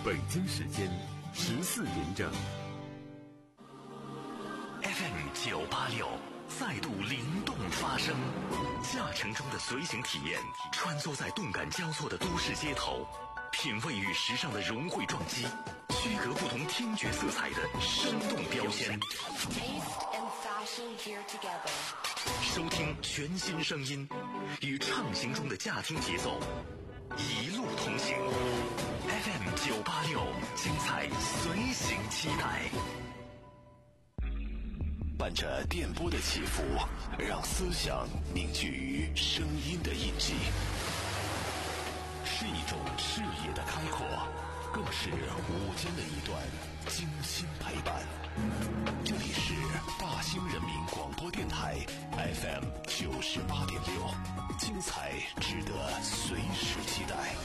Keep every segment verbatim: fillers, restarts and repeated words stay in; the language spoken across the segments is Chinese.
北京时间十四点整。 F M 九八六再度灵动发声，驾乘中的随行体验，穿梭在动感交错的都市街头，品味与时尚的融汇撞击，区隔不同听觉色彩的生动标签。收听全新声音，与畅行中的驾听节奏，一路同行。F M 九八六，精彩随行期待。伴着电波的起伏，让思想凝聚于声音的印记，是一种视野的开阔，更是午间的一段精心陪伴。这里是大兴人民广播电台 F M 九十八点六，精彩值得随时期待。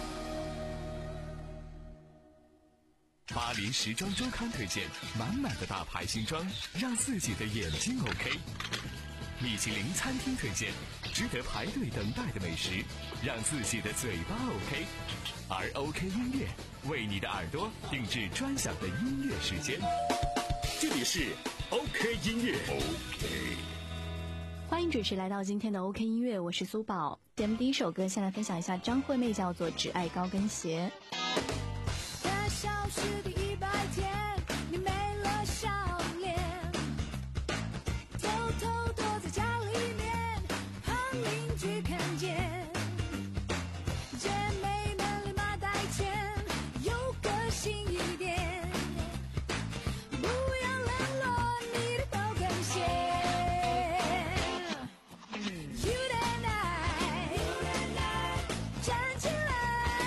巴黎时装周刊推荐满满的大牌新装，让自己的眼睛 OK。米其林餐厅推荐值得排队等待的美食，让自己的嘴巴 OK。而 OK 音乐为你的耳朵定制专享的音乐时间。这里是 OK 音乐 OK。 欢迎准时来到今天的 OK 音乐，我是苏宝。节目第一首歌先来分享一下张惠妹，叫做《只爱高跟鞋》。 消失的一百天，你没了笑脸，偷偷躲在家里面，怕邻居看见。姐妹们立马带钱，有个性一点，不要冷落你的高跟鞋。You and I， 站起来。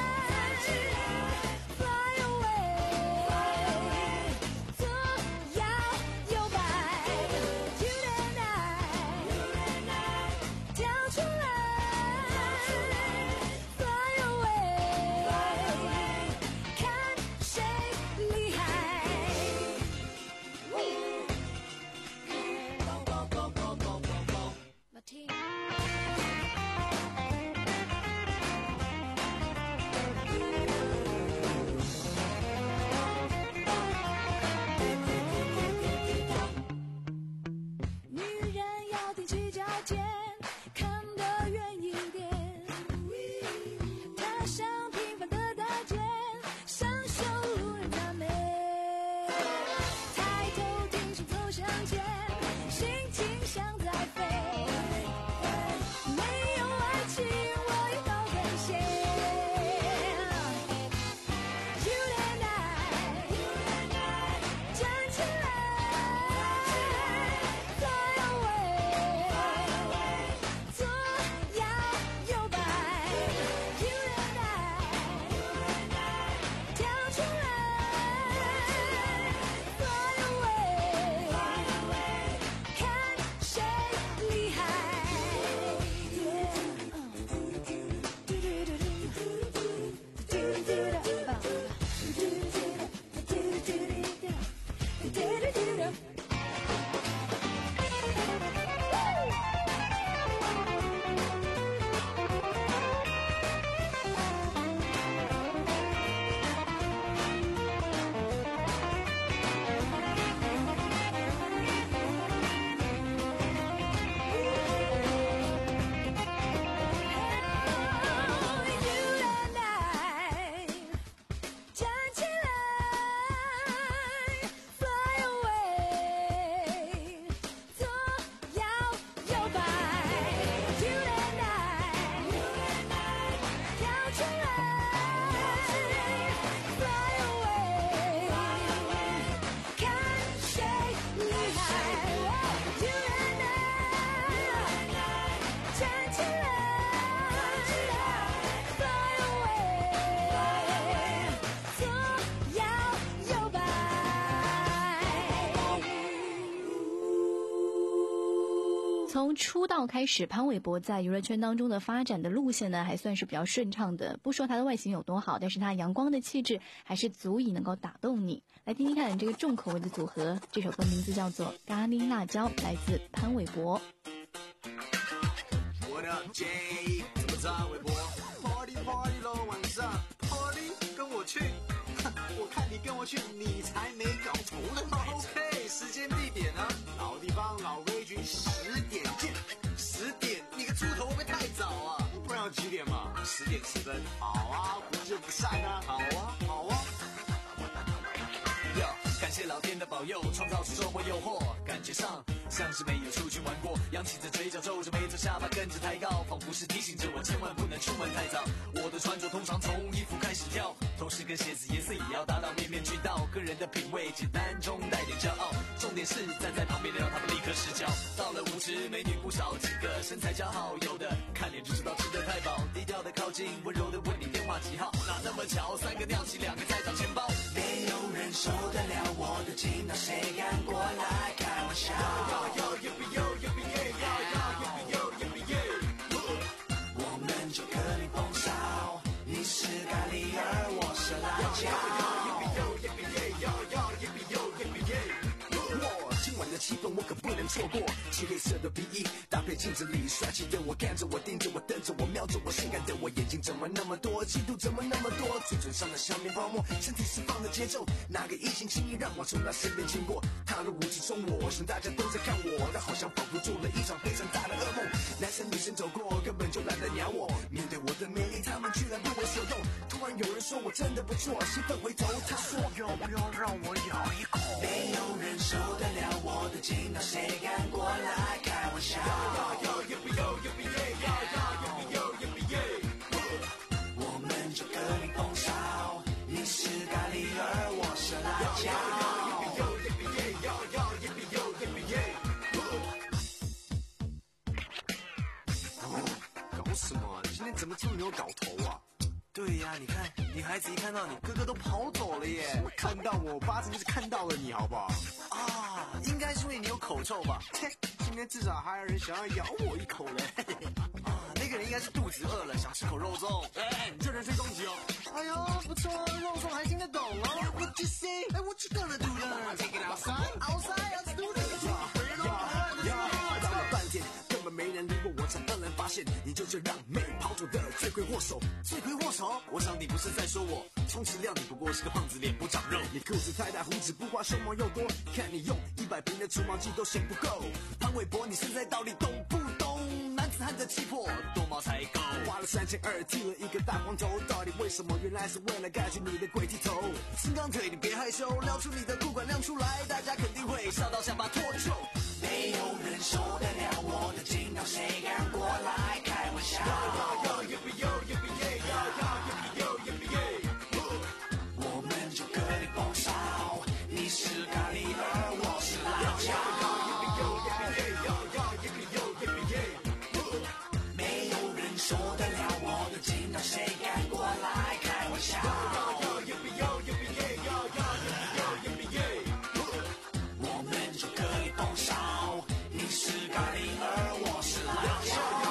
从出道开始，潘玮柏在娱乐圈当中的发展的路线呢，还算是比较顺畅的。不说他的外形有多好，但是他阳光的气质还是足以能够打动你。来听听看这个重口味的组合，这首歌名字叫做《咖喱辣椒》，来自潘玮柏。 What up, Jay？ 怎么在微博 ？Party Party 咯，晚上 Party 跟我去。 你跟我去，你才没搞头呢。OK， 时间地点呢？老地方老规矩，十点见。十点？你个猪头会不会太早啊？不然要几点嘛？十点十分。好啊，不见不散啊。好啊，好啊。 感谢老天的保佑，创造出周末诱惑，感觉上像是没有出去玩过，扬起着嘴角，皱着眉头，下巴跟着抬高，仿佛是提醒着我千万不能出门太早。我的穿着通常从衣服开始挑，头饰跟鞋子颜色也要达到面面俱到，个人的品味简单中带点骄傲，重点是站在旁边的让他们立刻失焦。到了舞池，美女不少几个，身材姣好，有的看脸就知道吃得太饱，低调的靠近，温柔的问你电话几号，哪那么巧，三个吊起，两个在找钱包，没有人受得了我的劲道，谁敢过来开玩笑？我们就各领风骚，你是咖喱儿，我是辣椒。今晚的气氛我可不能错过，漆黑色的皮衣搭配镜子里帅气的我，看着我，盯着我，瞪着我，瞄着我，性感的我，眼睛怎么那么多，嫉妒怎么那么多，嘴唇上的香棉泡沫，身体释放的节奏，哪个异性轻易让我从他身边经过？踏入舞池中，我想大家都在看我，但好像仿佛做了一场非常大的噩梦。男生女生走过，根本就懒得鸟我，面对我的魅力，他们居然不为所动。突然有人说我真的不错，兴奋回头，他说要不要让我咬一口？没有人受得了我的劲道，谁敢过来开玩笑？我们就各领风骚，你是咖喱儿，我是辣椒。 搞什么？今天怎么这么没有搞头啊？ 对呀、啊，你看女孩子一看到你，个个都跑走了耶。 看到我，八成就是看到了你，好不好？ 啊，应该是因为你有口臭吧？ 切，今天至少还有人想要咬我一口嘞。 啊，那个人应该是肚子饿了，想吃口肉粽。 哎，你这人身攻击哦！ 哎呦，不错，肉粽还听得懂哦。What you say? What you gonna do then? Take it outside. Outside, let's do this. 找了半天，根本没人理我，我才突然发现，你就是让美跑走的罪魁祸首。 罪魁祸首？我想你不是在说我，充其量你不过是个胖子，脸不长肉。 你裤子太大，胡子不刮，胸毛又多，看你用一百瓶的除毛剂都嫌不够。 潘玮柏，你现在到底懂不懂？男子汉的气魄，多毛才够。 花了三千二，剃了一个大光头，到底为什么？原来是为了盖住你的鬼剃头。 金刚腿，你别害羞，撩出你的裤管亮出来，大家肯定会笑到下巴脱臼。没有人受得了我的劲道，谁敢过来开玩笑？我们就各领风骚，你是咖喱儿，我是辣椒。没有人受得了我的劲道，谁敢过来开玩笑？我们就各领风骚，你是咖喱儿，我是辣椒。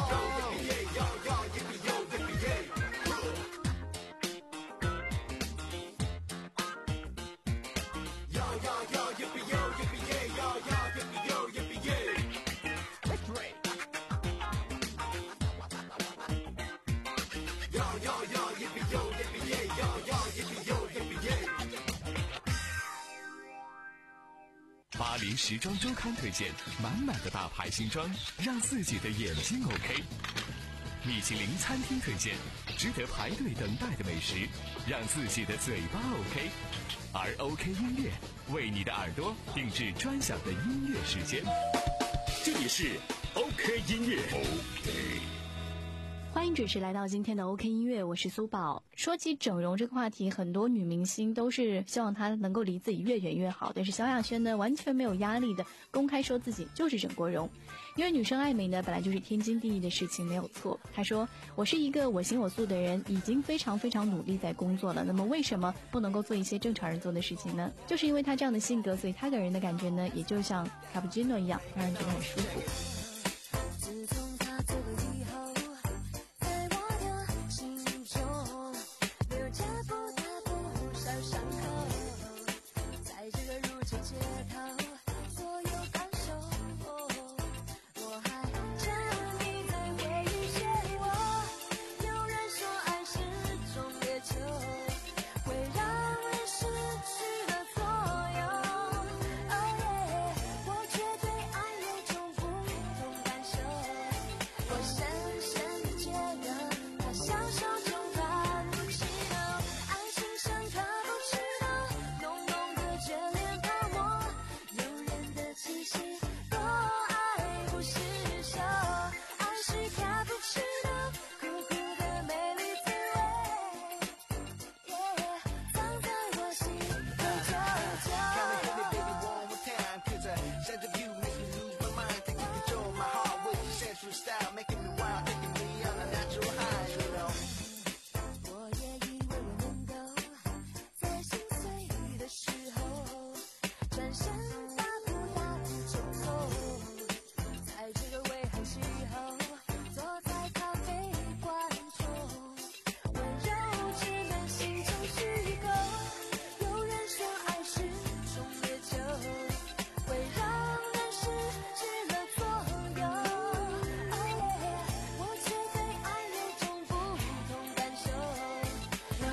巴黎时装周刊推荐满满的大牌新装，让自己的眼睛 OK。米其林餐厅推荐值得排队等待的美食，让自己的嘴巴 OK。而 OK 音乐为你的耳朵定制专享的音乐时间。这里是 OK 音乐 OK。 欢迎准时来到今天的 OK 音乐，我是苏宝。说起整容这个话题，很多女明星都是希望她能够离自己越远越好，但是萧亚轩呢，完全没有压力的公开说自己就是整过容。因为女生爱美呢，本来就是天经地义的事情，没有错。她说，我是一个我行我素的人，已经非常非常努力在工作了，那么为什么不能够做一些正常人做的事情呢？就是因为她这样的性格，所以她给人的感觉呢，也就像卡布奇诺一样，让人觉得很舒服。 自从他走了以后，在我的心中留下不大不小伤口，在这个如今街头，所有感受，我还沉溺在回忆漩涡。有人说爱是种烈酒，会让人失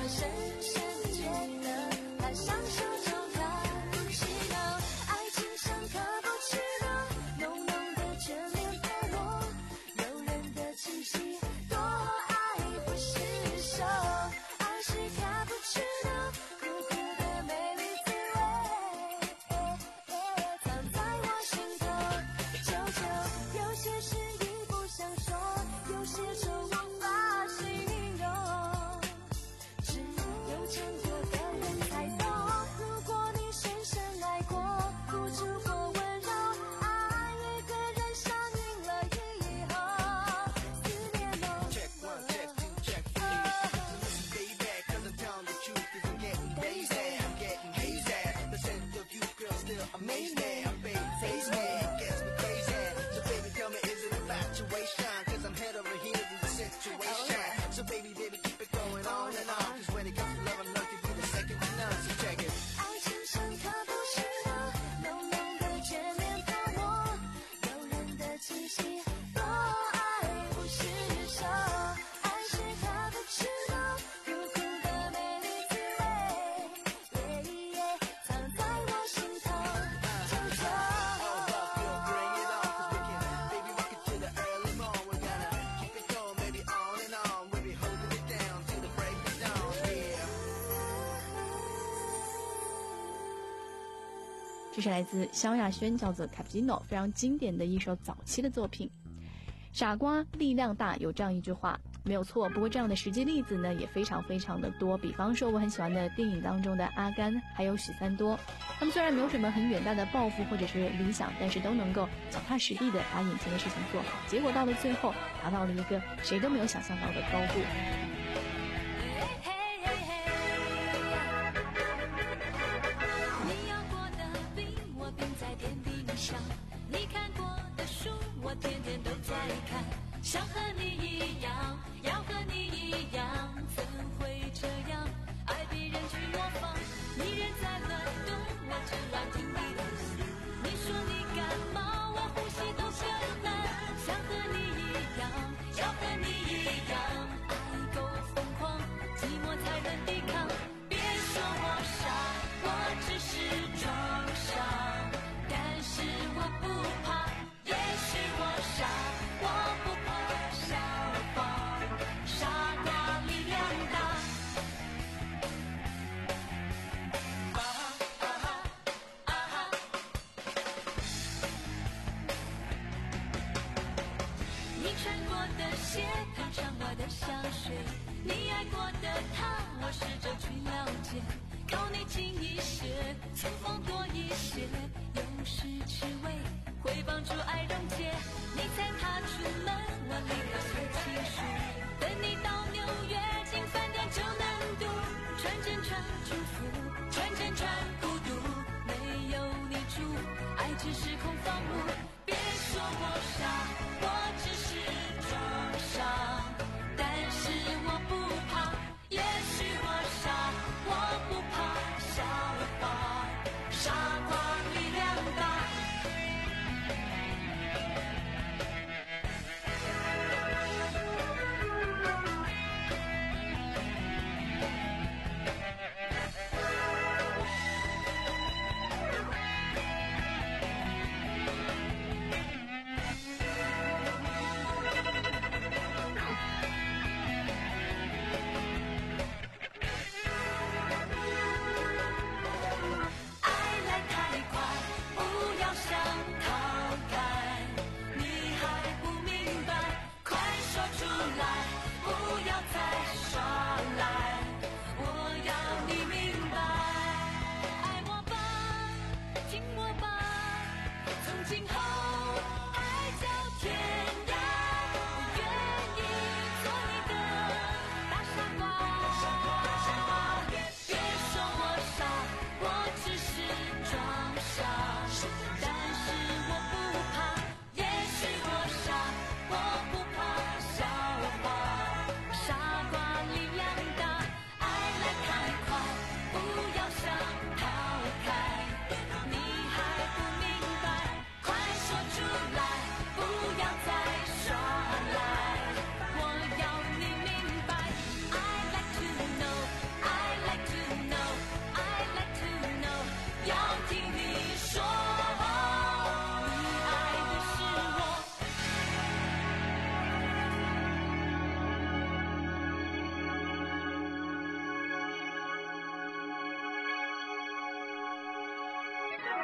深深的觉得他像手中的气球，爱情像卡布奇诺，浓浓的眷恋泡沫，诱人的气息，多爱不释手。爱是卡布奇诺，苦苦的美丽滋味，藏在我心头。求求，有些事已不想说，有些愁无法形容，只有尝过的人才懂。如果你深深爱过，付出过温柔，爱一个人上瘾了以后，思念浓。 Check one, check two, check three. Listen, baby, 'cause I'm telling the truth, 'cause I'm getting lazy, I'm getting hazy. The scent of you, girl, still amaze me. I'm baby, face me, it gets me crazy. So baby, tell me, is it infatuation? 'Cause I'm head over heels in the situation. So baby, baby, keep it going on and on. 'Cause when it comes to love, I'm not to be the second to none. So check it. 爱情像卡布奇诺，浓浓的眷恋泡沫，诱人的气息，多爱不释手。爱是卡布奇诺，苦苦的美丽滋味，藏在我心头。求求。 All about you, bring it on. 'Cause we can, baby, rock it to the early morn. We're gonna keep it going, baby, on and on. We'll be holding it down till the break of dawn, yeah. 这是来自萧亚轩，叫做《Cappuccino》，非常经典的一首早期的作品。傻瓜力量大，有这样一句话没有错，不过这样的实际例子呢也非常非常的多。比方说我很喜欢的电影当中的阿甘还有许三多，他们虽然没有什么很远大的抱负或者是理想，但是都能够脚踏实地的把眼前的事情做好，结果到了最后达到了一个谁都没有想象到的高度。 你要过的冰，我冰在天冰上；你看过的书，我天天都在看。想和你一样，要和你一样，怎会这样？爱别人去模仿，你人在乱动，我只乱听你的心。你说你感冒，我呼吸都困难。想和你一样，要和你一样，爱够疯狂，寂寞才能抵抗。别说我傻，我只是装傻，但是我不怕。也许我傻，我不怕笑话，傻瓜力量大。啊哈啊哈啊哈。你穿过的鞋，碰上我的香水；你爱过的他，我试着去了解。靠你近一些，寸风多一些，有时吃味会帮助爱溶解。你才踏出门，我立刻写情书，等你到纽约进饭店就能读。穿针穿祝福，穿针穿孤独，没有你住，爱只是空房屋。别说我傻，我只是装傻，但是我不怕。也许我傻，我不怕笑话，傻瓜力量大。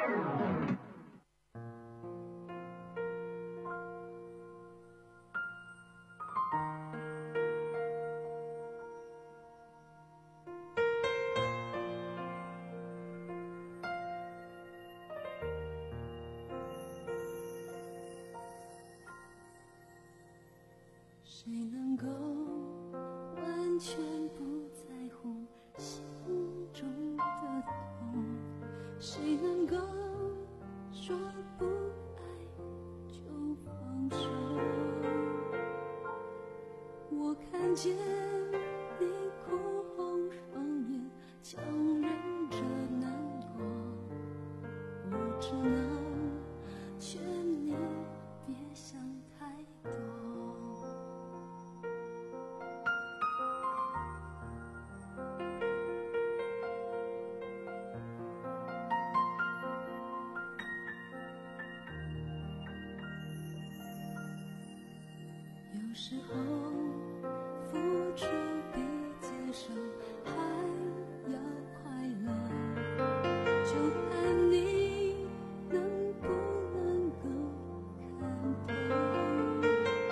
谁能够完全不在乎心中的痛？谁能够说不爱就放手？我看见你哭红双眼，强忍着难过，我只能劝你别想太多。有时候付出比接受还要快乐，就看你能不能够看透。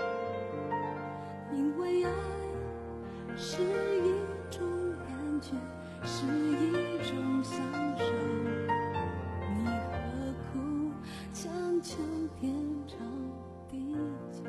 因为爱是一种感觉，是一种享受，你何苦强求天长地久？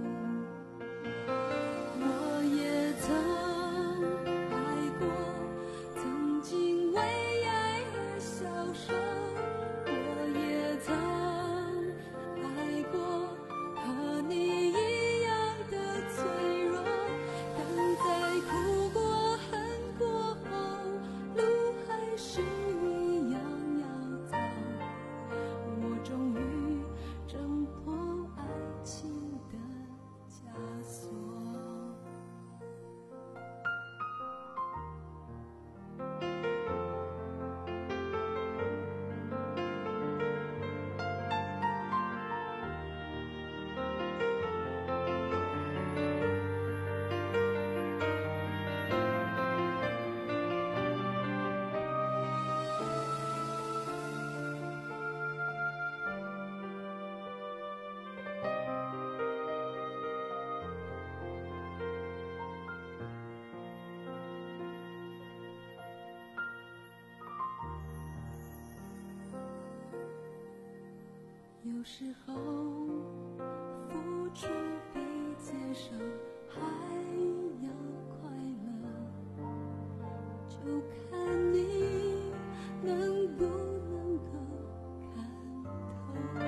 我也曾爱过，曾经为爱而消瘦，我也曾爱过，和你一样的脆弱，但在哭过恨过后，路还是一样要走，我终于挣脱爱情的枷锁。有时候付出比接受还要快乐，就看你能不能够看透。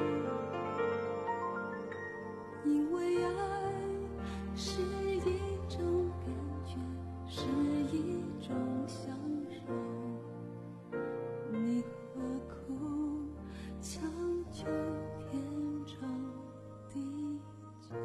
因为爱是一种感觉，是一种享受，你何苦强求天长地久？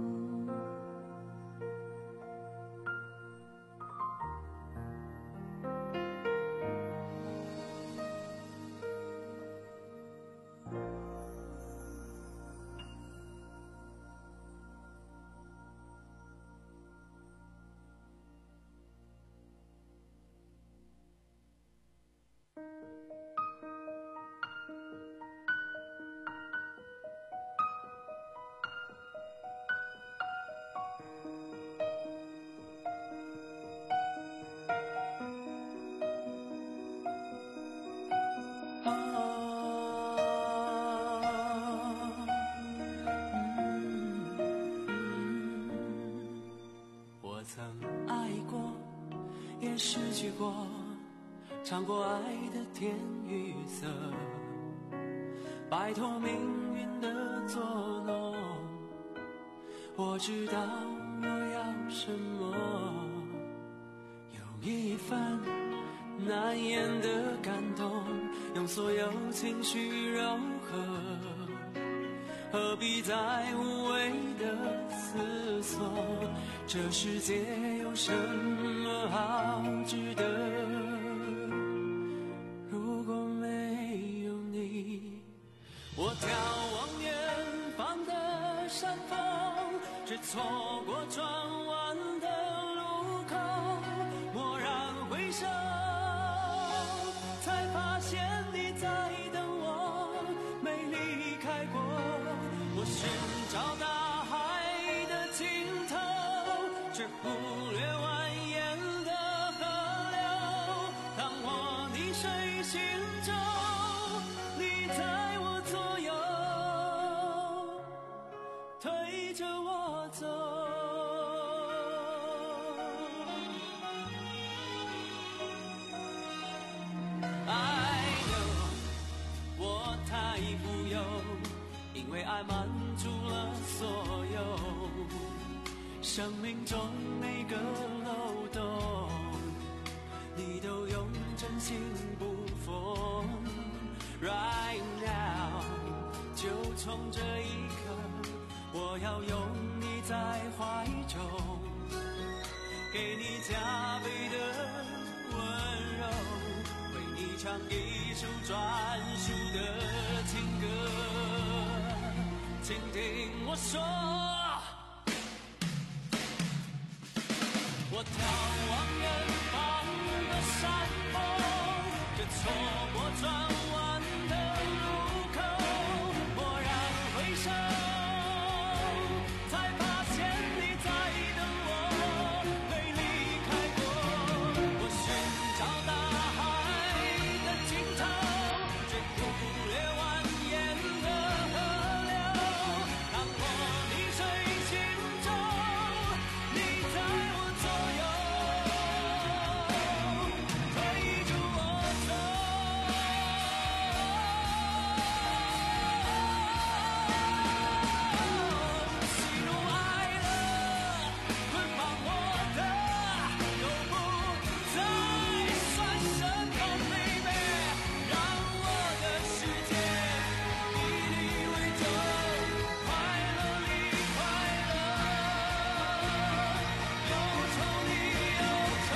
我曾爱过，也失去过，尝过爱的甜与涩，摆脱命运的捉弄。我知道我要什么，有一份难言的感动，用所有情绪柔和，何必再无谓的思索？这世界有什么好值得？如果没有你，我眺望远方的山峰，只错过转弯的路口，蓦然回首，才发现你在等我。 却忽略蜿蜒的河流。当我逆水行舟，你在我左右，推着我走。I know 我太富有，因为爱满足了所有生命中每个漏洞，你都用真心不缝。Right now 就从这一刻，我要拥你在怀中，给你加倍的温柔，为你唱一首专属的情歌。请听我说，我眺望远方的山峰，这错过转弯的路口，蓦然回首，才发现你在等我，没离开过。我寻找大海的尽头，却忽略蜿蜒的河流。当我逆水行舟，你在我左右，推着我走。喜怒哀乐捆绑我的，都不再算什么，baby。让我的世界以你为重，快乐里快乐，忧愁里忧愁。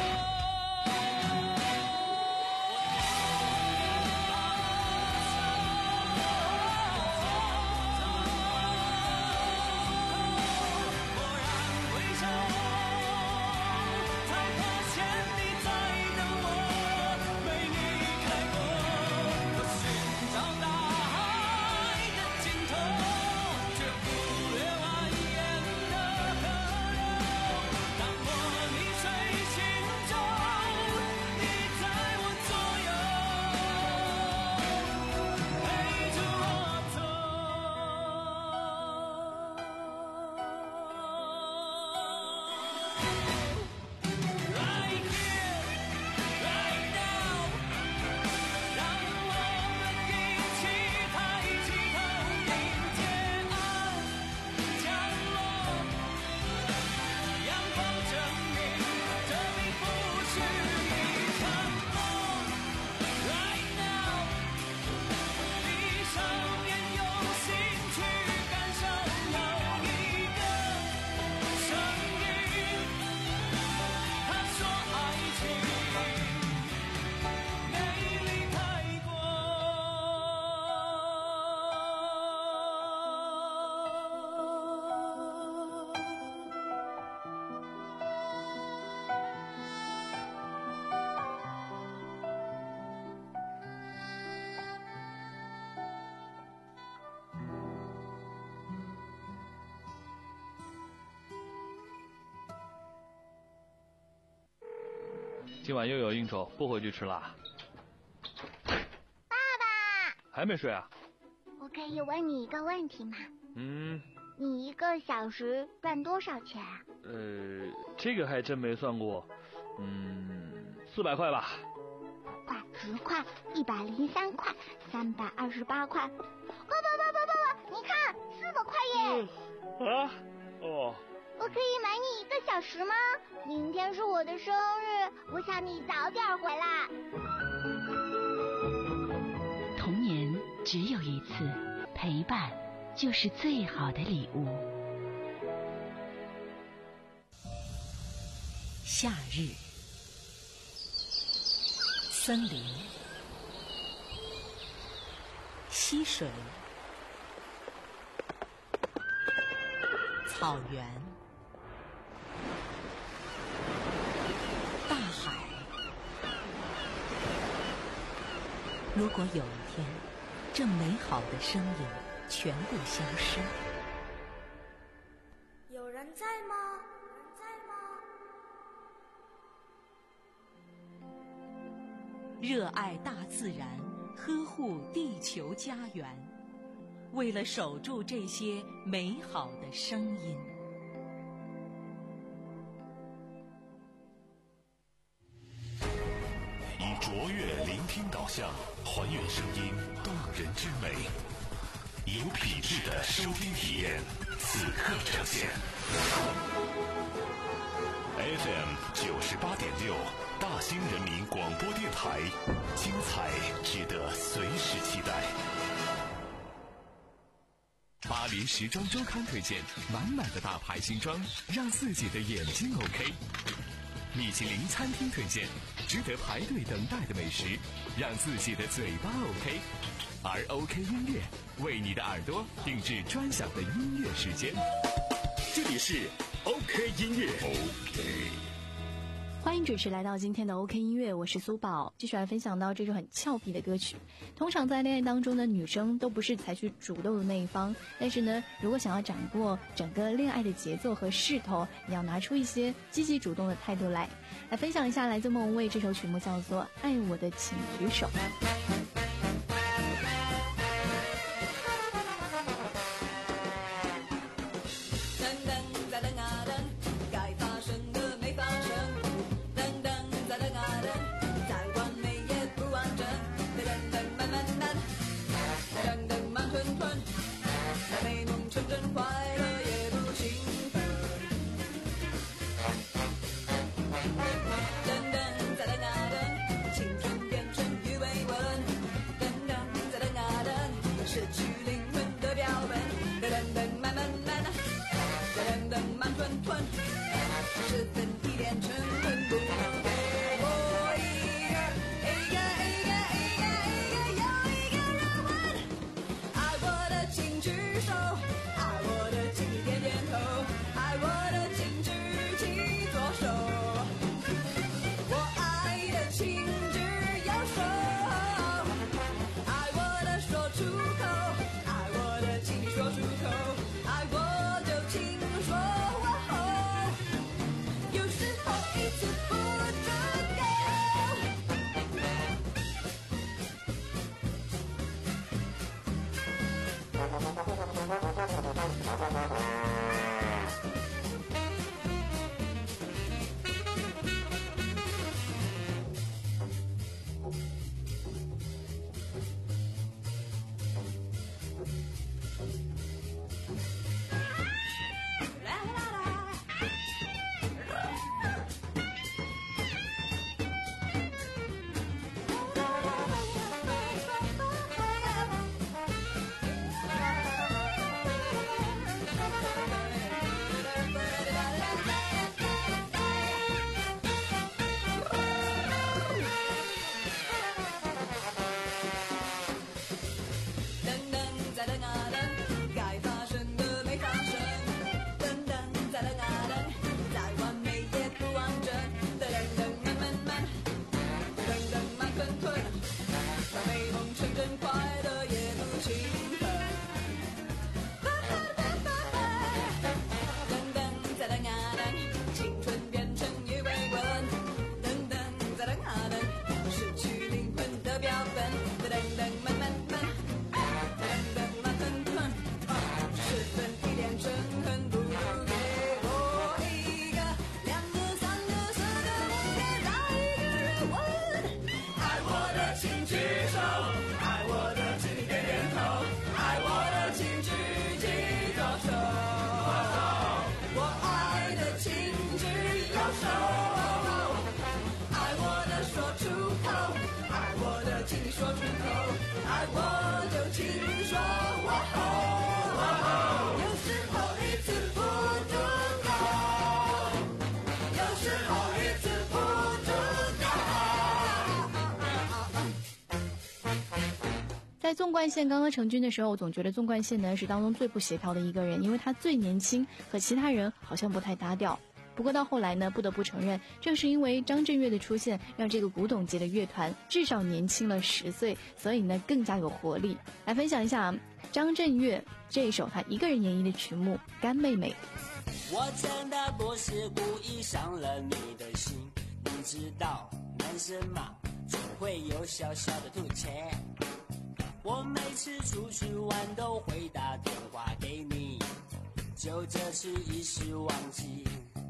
蓦然回首，才发现你在等我，没离开过。我寻找大海的尽头，却忽略蜿蜒的河流。当我逆水行舟，你在我左右，陪着我走。Right here, right now，让我们一起抬起头，迎接爱降落。阳光证明，这并不是一场梦。Right now，闭上眼，用心去感受，有一个声音，他说爱情没离开过。 今晚又有应酬，不回去吃啦。 爸爸， 还没睡啊？ 我可以问你一个问题吗？ 嗯， 你一个小时赚多少钱啊？ 呃，这个还真没算过。嗯，四百块吧。 块、十块、一百零三块、三百二十八块。爸爸爸爸爸爸，你看，四百块耶！ 啊？哦。 我可以买你一个小时吗？明天是我的生日，我想你早点回来。 童年只有一次，陪伴就是最好的礼物。夏日，森林，溪水，草原，大海。如果有一天，这美好的声音全部消失， 有人在吗？有人在吗？ 热爱大自然，呵护地球家园，为了守住这些美好的声音。 以卓越聆听导向，还原声音动人之美，有品质的收听体验，此刻呈现。F M 九十八点六，大兴人民广播电台，精彩值得随时期待。 巴黎时装周刊推荐满满的大牌新装，让自己的眼睛 OK。米其林餐厅推荐值得排队等待的美食，让自己的嘴巴 OK。而 OK 音乐为你的耳朵定制专享的音乐时间。这里是 OK 音乐 OK。 欢迎准时来到今天的 OK 音乐，我是苏宝，继续来分享到这首很俏皮的歌曲。通常在恋爱当中呢，女生都不是采取主动的那一方，但是呢，如果想要掌握整个恋爱的节奏和势头，也要拿出一些积极主动的态度来。来分享一下来自莫文蔚这首曲目，叫做《爱我的请举手》。在纵贯线刚刚成军的时候，我总觉得纵贯线呢是当中最不协调的一个人，因为他最年轻，和其他人好像不太搭调。不过到后来呢，不得不承认，正是因为张震岳的出现，让这个古董级的乐团至少年轻了十岁，所以呢更加有活力。来分享一下张震岳这一首他一个人演绎的曲目《干妹妹》。 我真的不是故意伤了你的心，你知道男生嘛总会有小小的吐槽。我每次出去玩都会打电话给你，就这次一时忘记。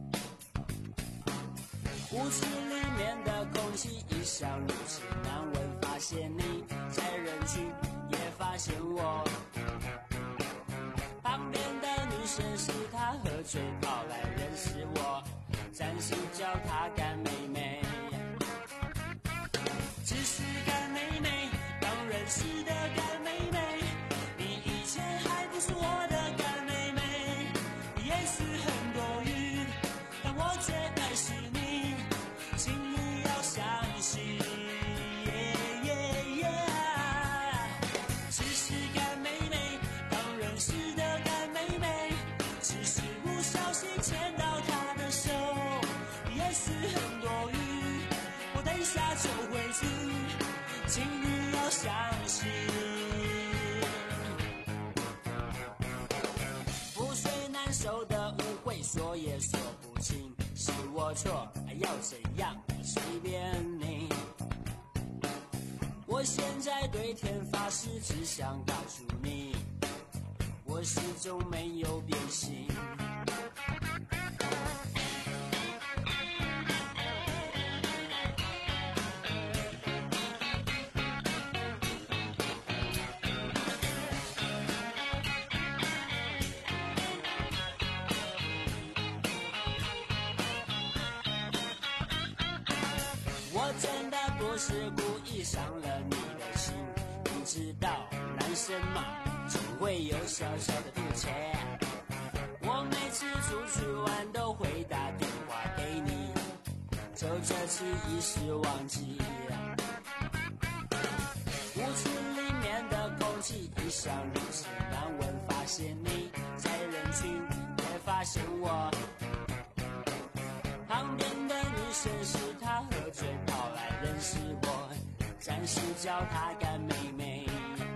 屋子里面的空气一向如此难闻，发现你在人群也发现我。旁边的女生是她喝醉跑来认识我，暂时叫她干妹妹。只是干妹妹，刚认识的干妹妹，你以前还不是我的干妹妹。也许很多余，但我最爱是你，请你要相信。Yeah, yeah, yeah. 只是干妹妹，刚认识的干妹妹，只是不小心牵到她的手。也许很多余，我等一下就回去，请你要相信。覆水难收的误会，说也说不清，是我错，还要怎样？随便你。我现在对天发誓，只想告诉你，我始终没有变心。我真的不是故意伤了你的心，你知道男生嘛，总会有小小的吐槽。我每次出去玩都会打电话给你，就这次一时忘记。屋子里面的空气一向如此难闻，发现你在人群也发现我。旁边的女生是她喝醉跑来认识我，暂时叫她干妹妹。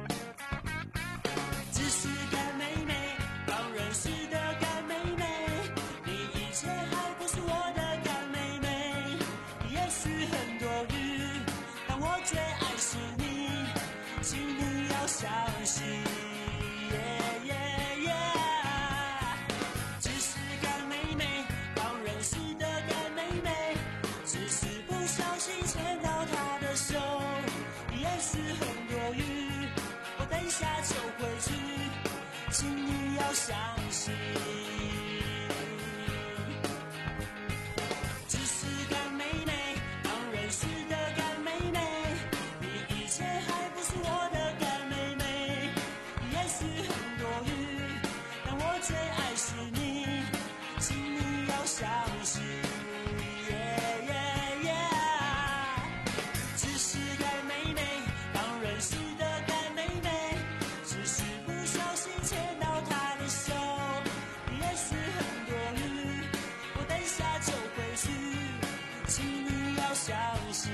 只是干妹妹，刚认识的干妹妹，你以前还不是我的干妹妹。也许很多余，但我最爱是你，请你要相信。Yeah, yeah, yeah. 只是干妹妹，刚认识的干妹妹，只是不小心牵到她的手。也许很多余，我等一下就回去，请你要相信。只是干妹妹，刚认识的干妹妹，你以前还不是我的干妹妹。也许很多余，但我最爱是你，请你要相信。Yeah, yeah, yeah. 只是干妹妹，刚认识的干妹妹，只是不小心牵到她的手。也许很多余，我等一下就回去，请你要相信。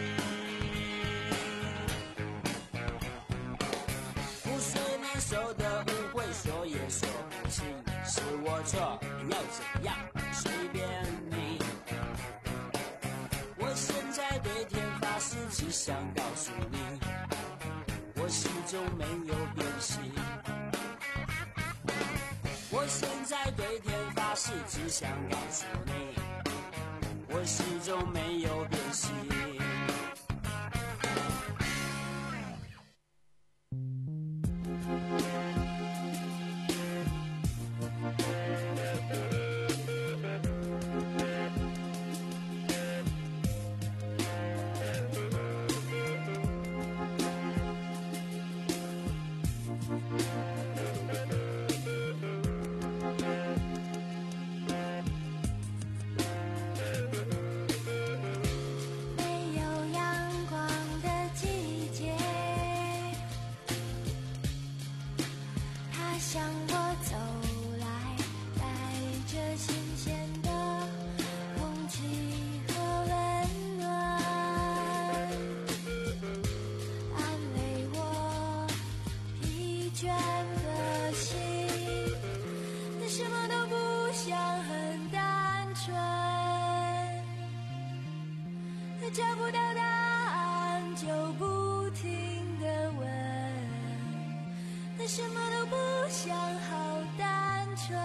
覆水难收的误会，说也说不清，是我错，要怎样？随便你。我现在对天发誓，只想告诉你，我始终没有变心。我现在对天发誓，只想告诉你，我始终没有变心。 每什么都不想，好单纯，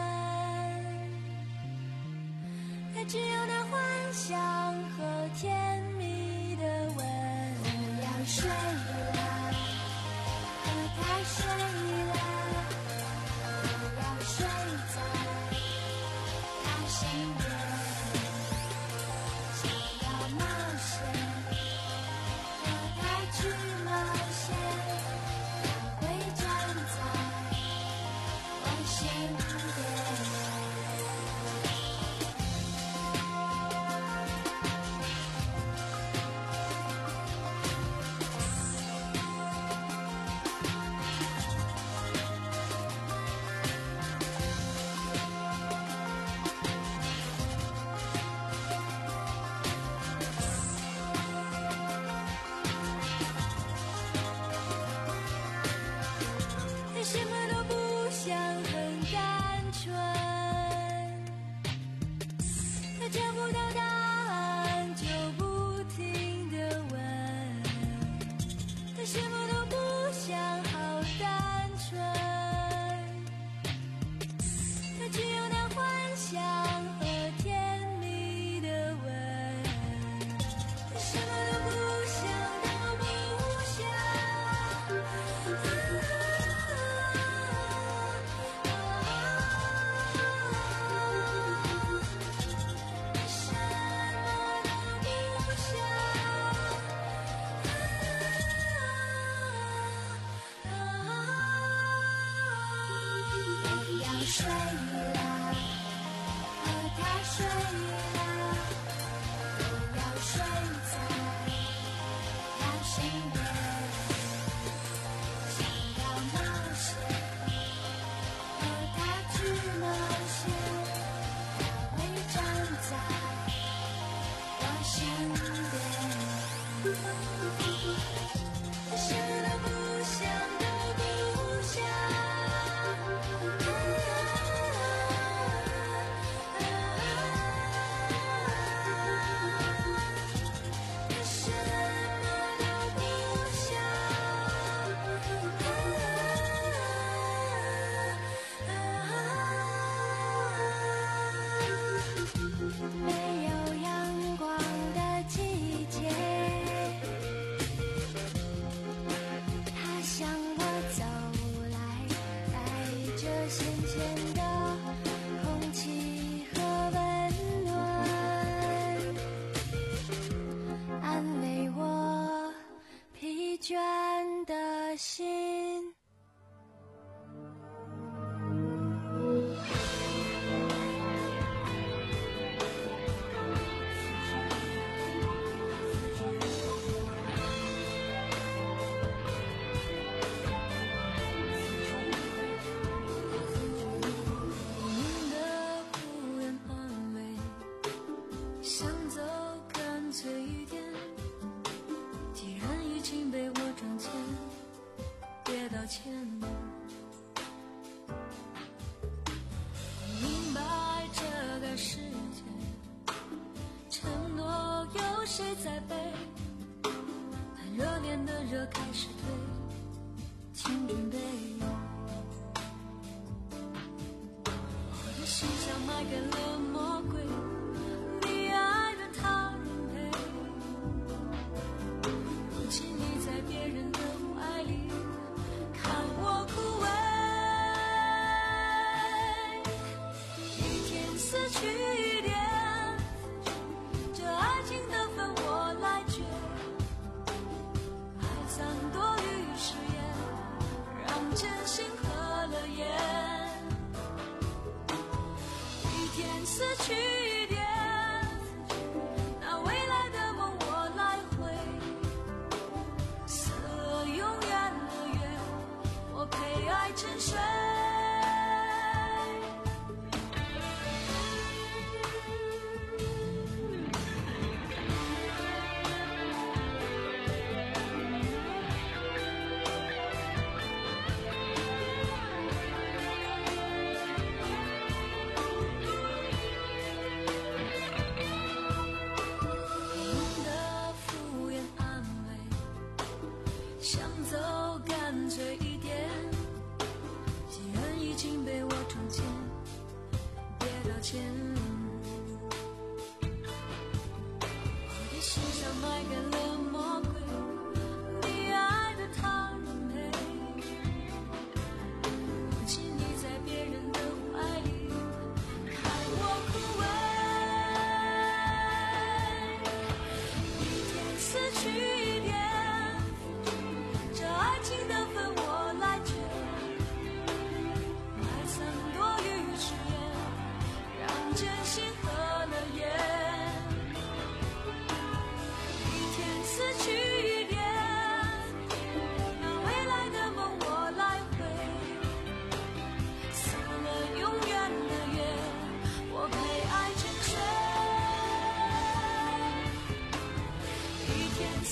它只有那幻想和甜蜜的吻。我要睡了，和他睡了，我要睡在他身边，想要冒险，和他去冒险，他会站在我身边。他什么都不想，很单纯，他找不到答案就不停地问，他什么都不想，好单纯，他只有那幻想和甜蜜的吻，他什么都不想，都不想。睡了，和他睡了，我要睡在他身边，想要冒险，和他去冒险，他会站在我身边。他什么都不想，都不想。没有阳光的季节，它向我走来，带着咸咸的空气和温暖，安慰我疲倦的心。道歉，明白这个世界，承诺有谁在背？当热恋的热开始退，请准备。我的心像埋给了魔鬼，你爱的他人陪。如今你在别人的爱里。看我枯萎，一天死去一点，这爱情的分我来决。爱残多于誓言，让真心合了眼。一天死去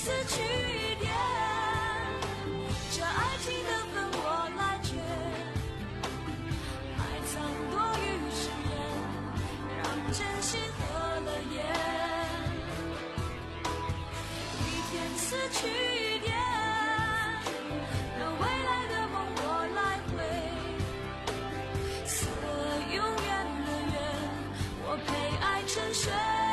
次去点，这爱情的分我来决，埋藏多余誓言，让真心合了眼。一天次去点，让未来的梦我来回，此永远的缘，我陪爱沉睡。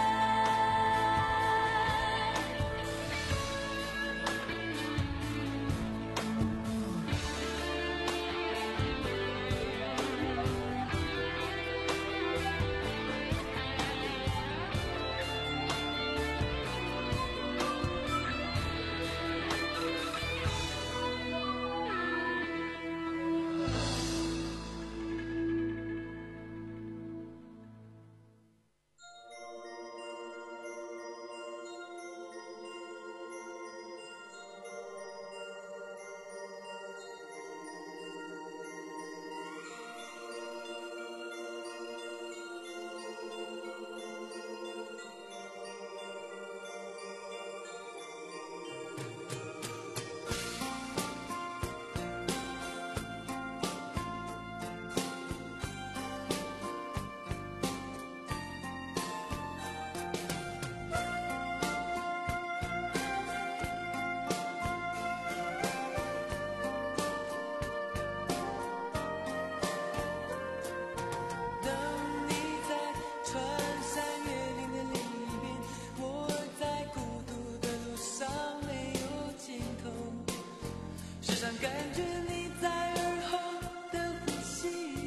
感觉你在耳后的呼吸，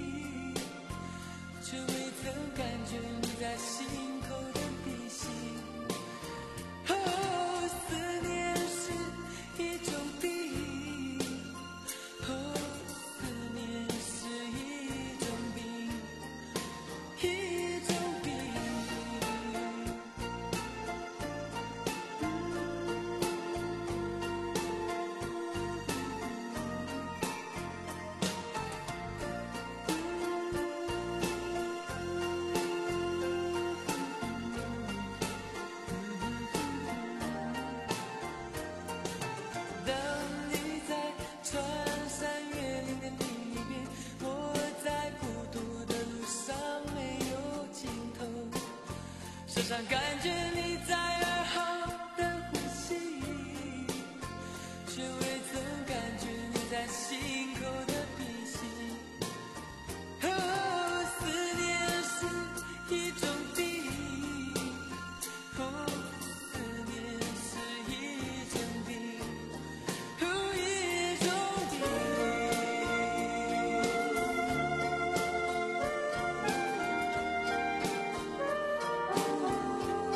却未曾感觉你在心口的鼻息。哦，思念是一种病，哦，思念是一种病，一种病。时常感觉你在耳后的呼吸，却未曾感觉你在心口的鼻息。哦，思念是一种病，哦，思念是一种病，哦，一种病。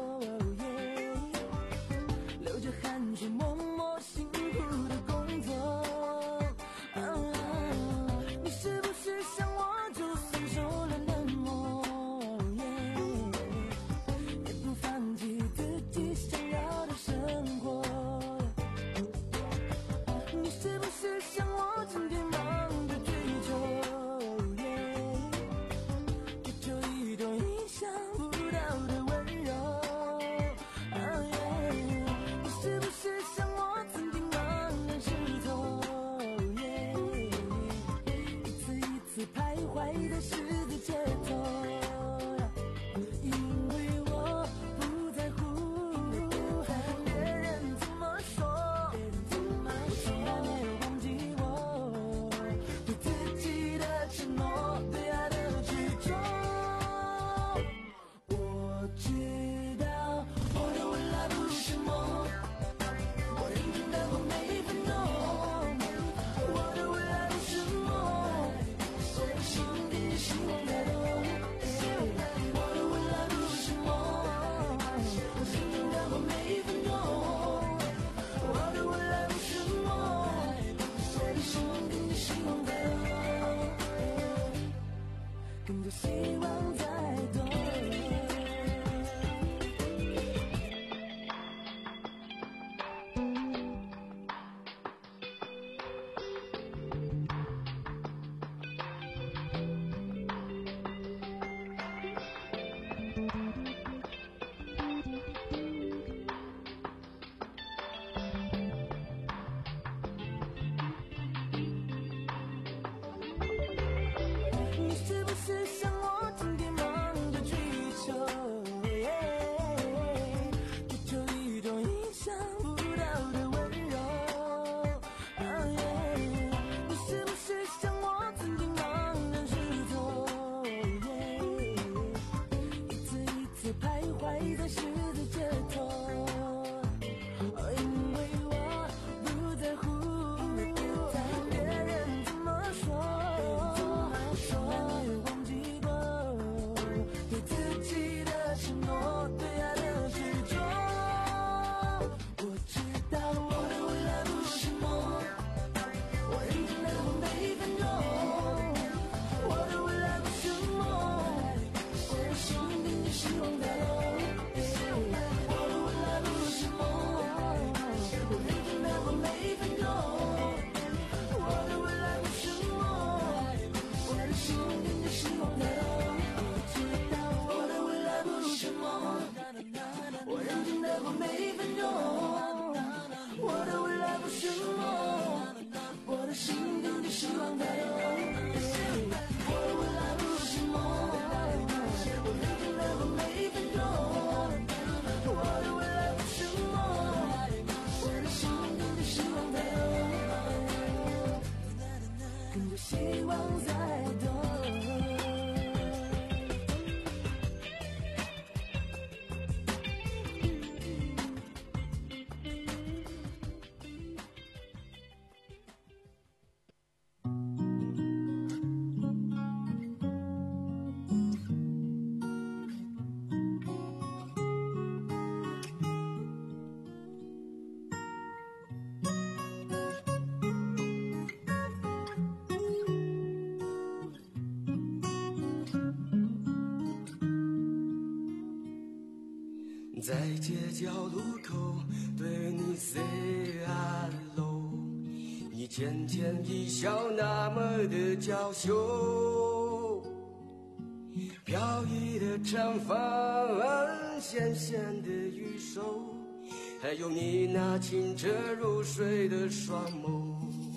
在街角路口对你 say hello， 你浅浅一笑，那么的娇羞，飘逸的长发，纤纤的玉手，还有你那清澈如水的双眸，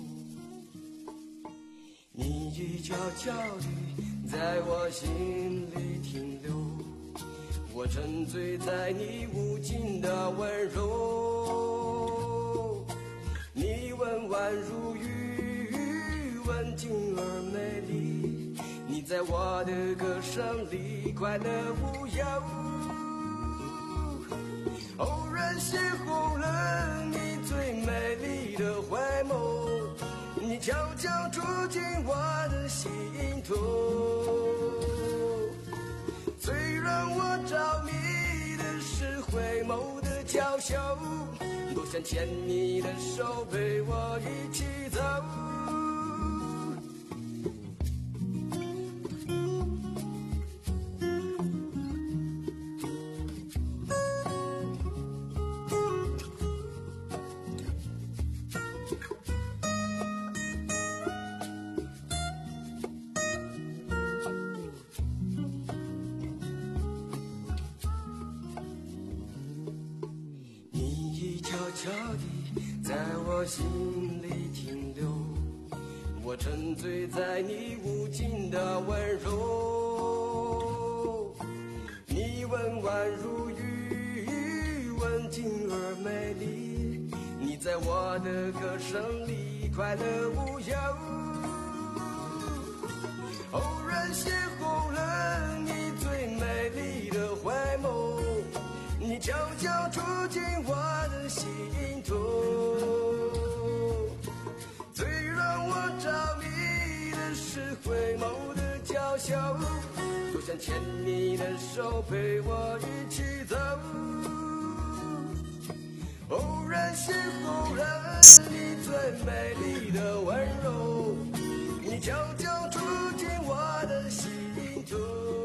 你已悄悄地在我心里停留，我沉醉在你无尽的温柔，你温婉如玉，文静而美丽，你在我的歌声里快乐无忧，偶然邂逅了你最美丽的怀眸，你悄悄住进我的心头，最让我着迷的是回眸的娇羞，多想牵你的手陪我一起走，悄地在我心里停留，我沉醉在你无尽的温柔，你温婉如玉，文静而美丽，你在我的歌声里快乐无忧，偶然邂逅了你最美丽的怀眸，你悄悄住进我的心头，最让我着迷的是回眸的娇羞，多想牵你的手陪我一起走，偶然邂逅了你最美丽的温柔，你悄悄住进我的心头，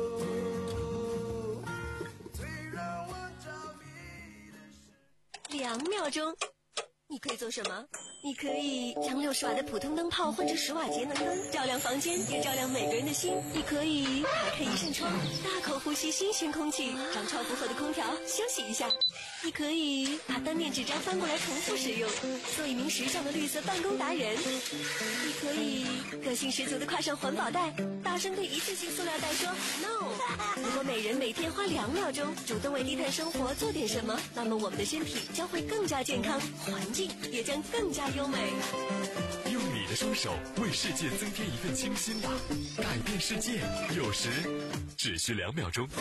两秒钟，你可以做什么？你可以将六十瓦的普通灯泡换成十瓦节能灯，照亮房间，也照亮每个人的心。你可以打开一扇窗，大口呼吸新鲜空气，让超负荷的空调休息一下。你可以把单面纸张翻过来重复使用，做一名时尚的绿色办公达人。你可以个性十足的挎上环保袋，大声对一次性塑料袋说 no。如果每人每天花两秒钟主动为低碳生活做点什么，那么我们的身体将会更加健康，环境也将更加优美。 用你的双手为世界增添一份清新吧，改变世界有时只需两秒钟。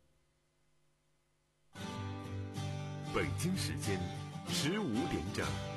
北京时间十五点整。